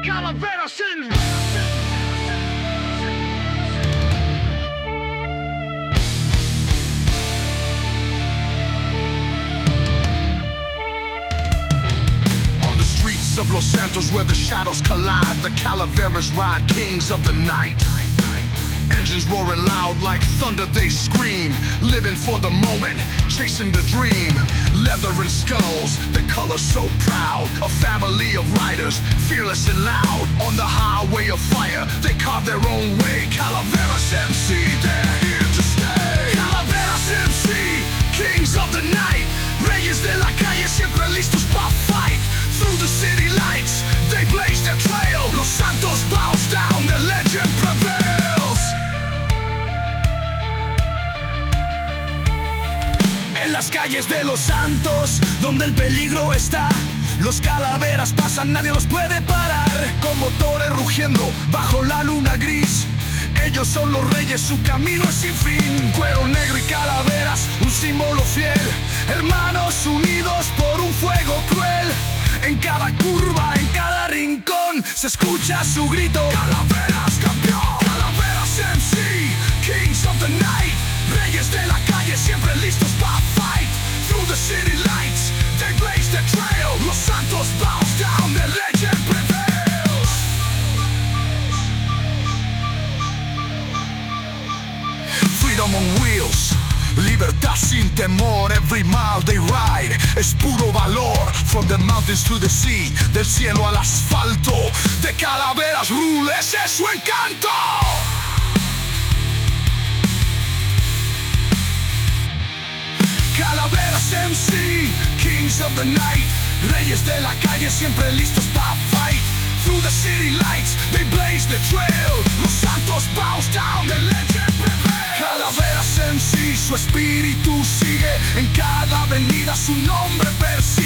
Calaveras in. Of Los Santos where the shadows collide, the Calaveras ride, kings of the night. Engines roaring loud like thunder, they scream, living for the moment, chasing the dream. Leather and skulls, the color so proud, a family of riders, fearless and loud. On the highway of fire, they carve their own way. Calaveras MC, they're here to stay. Calaveras MC, kings of the night, reyes de la calle, siempre listos pa' fight. Through the city lights, they blaze their trail. Los Santos bows down, their legend prevails. En las calles de Los Santos, donde el peligro está, los calaveras pasan, nadie los puede parar. Con motores rugiendo bajo la luna gris, ellos son los reyes, su camino es sin fin. Cuero negro y calaveras, un símbolo fiel, hermanos unidos por un fuego cruel. En cada curva, en cada rincón, se escucha su grito: Calaveras campeón. Calaveras MC, kings of the night, reyes de la calle, siempre listos pa' fight. Through the city lights, they blaze the trail. Los Santos bows down, their legend prevails. Freedom on wheels, libertad sin temor, every mile they ride es puro valor. From the mountains to the sea, del cielo al asfalto, de Calaveras rule, ese es su encanto. Calaveras MC, kings of the night, reyes de la calle, siempre listos pa' fight. Through the city lights, they blaze the trail. Los Santos bows down, the legend prevails. Calaveras MC, su espíritu sigue, en cada avenida su nombre persigue.